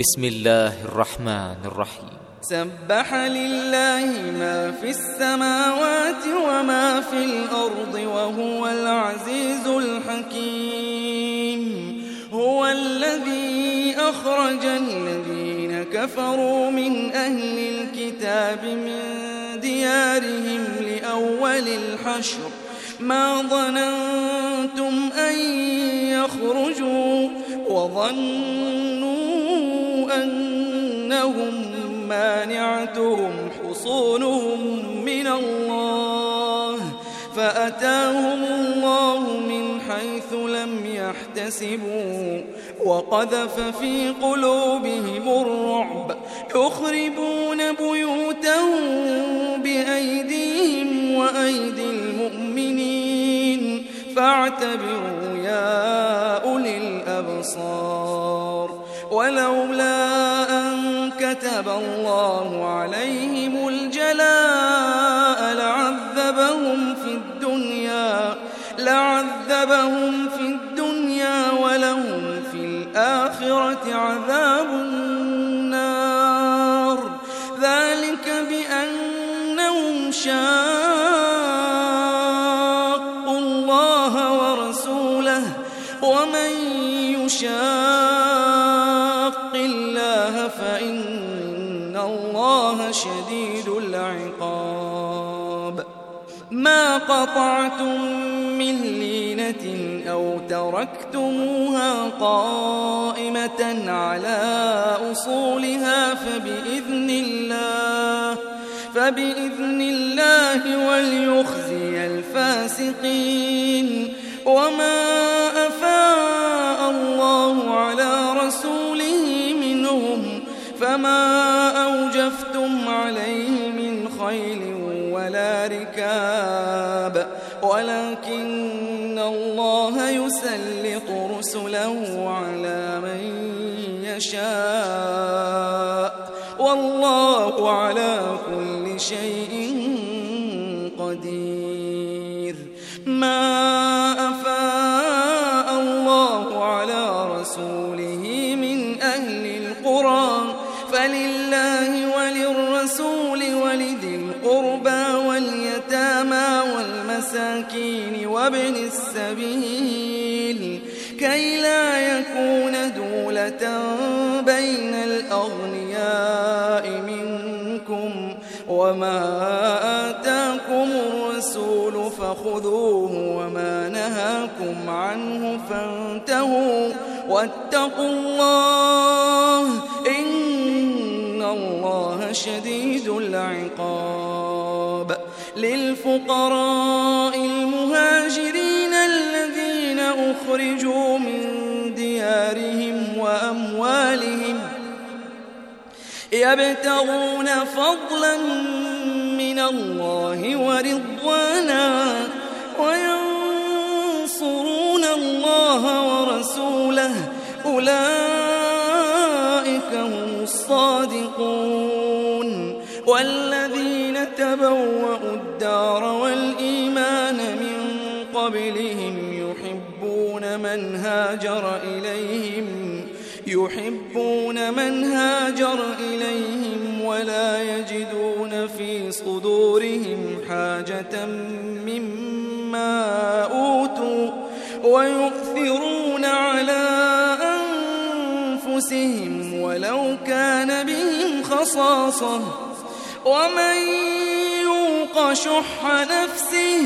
بسم الله الرحمن الرحيم. سبح لله ما في السماوات وما في الأرض وهو العزيز الحكيم. هو الذي أخرج الذين كفروا من أهل الكتاب من ديارهم لأول الحشر ما ظننتم أن يخرجوا وظنوا أنهم مانعتهم حصونهم من الله فأتاهم الله من حيث لم يحتسبوا وقذف في قلوبهم الرعب يخربون بيوتهم بأيديهم وأيدي المؤمنين فاعتبروا يا أولي الأبصار. ولولا أن كتب الله عليهم الجلاء لعذبهم في الدنيا ولهم في الآخرة عذاب النار. ذلك بأنهم شاقوا الله ورسوله ومن يشاق الله فإن الله شديد العقاب. ما قطعتم من لينة أو تركتموها قائمة على أصولها فبإذن الله وليخزي الفاسقين. وما أفاء الله على رسوله منهم فما أوجفتم عليه من خيل ولا ركاب ولكن الله يسلط رسله على من يشاء والله على كل شيء قدير. ما أفاء الله على رسوله من أهل القرى فلله وللرسول ولذي القربى واليتامى والمساكين وابن السبيل كي لا يكون دولة بين الأغنياء منكم. وما آتاكم الرسول فخذوه وما نهاكم عنه فانتهوا واتقوا الله إن الله شديد العقاب. للفقراء المهاجرين الذين أخرجوا من ديارهم وأموالهم يبتغون فضلا من الله ورضوانا وينصرون الله ورسوله أولئك هم الصادقون. والذين تبوأوا الدار والإيمان من قبلهم يحبون من هاجر إليهم ولا يجدون في صدورهم حاجة مما أوتوا ويؤثرون على أنفسهم ولو كان بهم خصاصة ومن يوق شح نفسه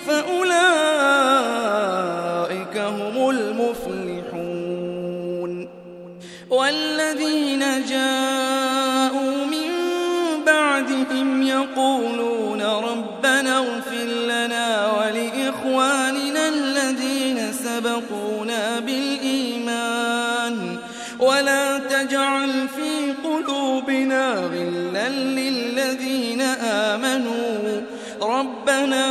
فأولئك هم المفلحون. والذين جاءوا من بعدهم يقولون ربنا اغفر لنا ولإخواننا الذين سبقونا بالإيمان ولا تجعل في قلوبنا غلا للذين آمنوا ربنا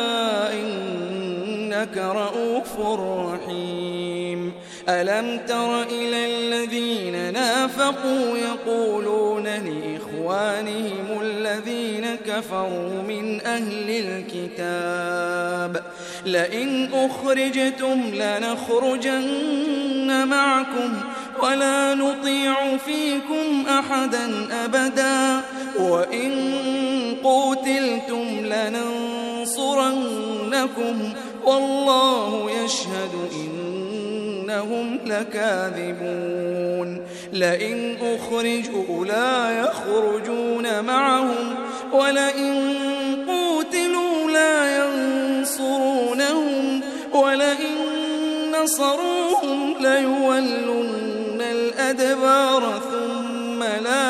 إنك رؤوف رحيم. ألم تر إلى الذين نافقوا يقولون لإخوانهم الذين كفروا من أهل الكتاب لئن أخرجتم لنخرجن معكم ولا نطيع فيكم أحدا أبدا وإن قوتلتم لننصرنكم والله يشهد إنهم لكاذبون لئن أخرجوا لا يخرجون معهم ولئن قوتلوا لا ينصرونهم ولئن نصروهم ليولن الأدبار ثم لا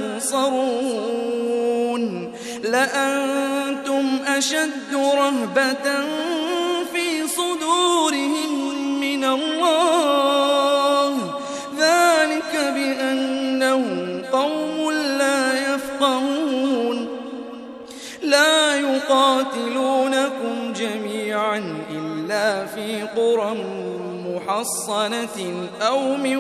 ينصرون لأنتم أشد رهبة في صدورهم من الله ذلك بأنهم قوم لا يفقهون لا يقاتلونكم جميعا إلا في قرى محصنة أو من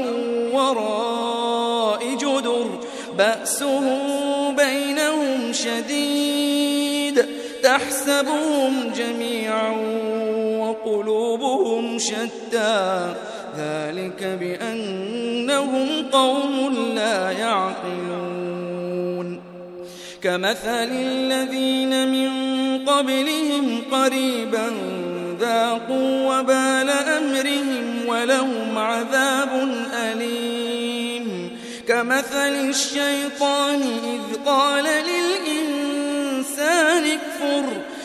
وراء جدر بأسهم بينهم شديد تحسبهم جميعا وقلوبهم شتى ذلك بأنهم قوم لا يعقلون كمثل الذين من قبلهم قريبا ذاقوا وبال أمرهم ولهم عذاب أليم كمثل الشيطان إذ قال للإنسان اكفر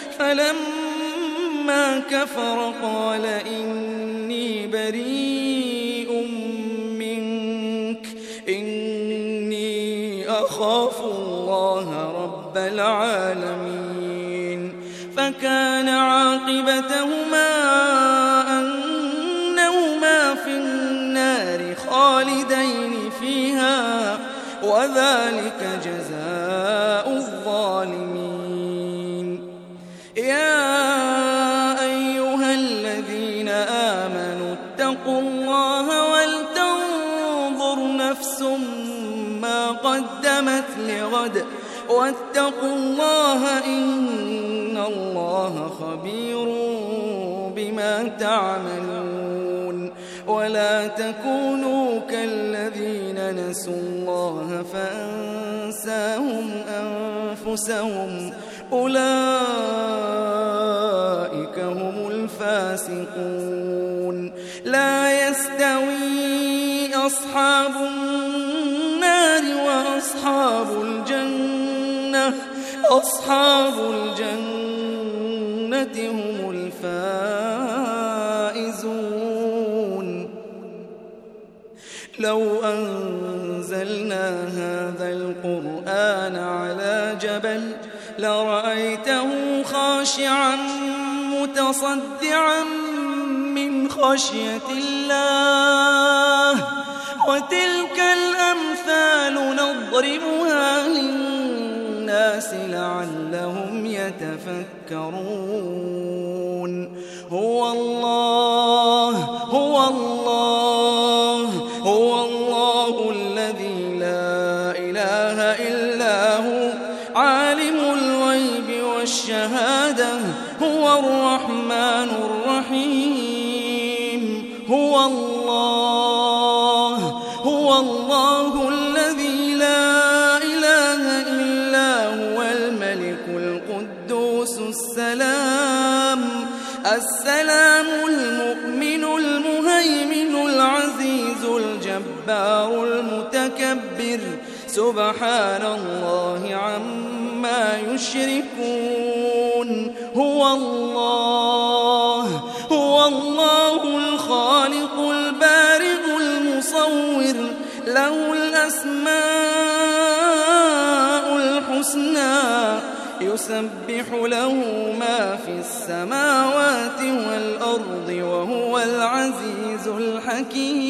فلما كفر قال إني بريء منك إني أخاف الله رب العالمين فكان عاقبتهما أنهما في النار خالدين فيها وذلك جزاء الظالمين يا أيها الذين آمنوا اتقوا الله ولتنظر نفس ما قدمت لغد واتقوا الله إن الله خبير بما تعملون ولا تكونوا كالذين نسوا الله فأنساهم أنفسهم أولئك هم الفاسقون لا يستوي أصحاب النار وأصحاب الجنة أصحاب الجنة هم الفائزون لو أنزلنا هذا القرآن على جبل لرأيته خاشعا متصدعا من خشية الله وتلك الأمثال نضربها للناس لعلهم يتفكرون هو الله الذي لا إله إلا هو عالم الغيب والشهادة هو الرحمن الرحيم هو الله الذي لا إله إلا هو الملك القدوس السلام المؤمن المهيمن العزيز الجبار المتكبر سبحان الله عما يشركون هو الله الخالق البارئ المصور له الأسماء الحسنى يسبح له ما في السماوات والأرض وهو العزيز الحكيم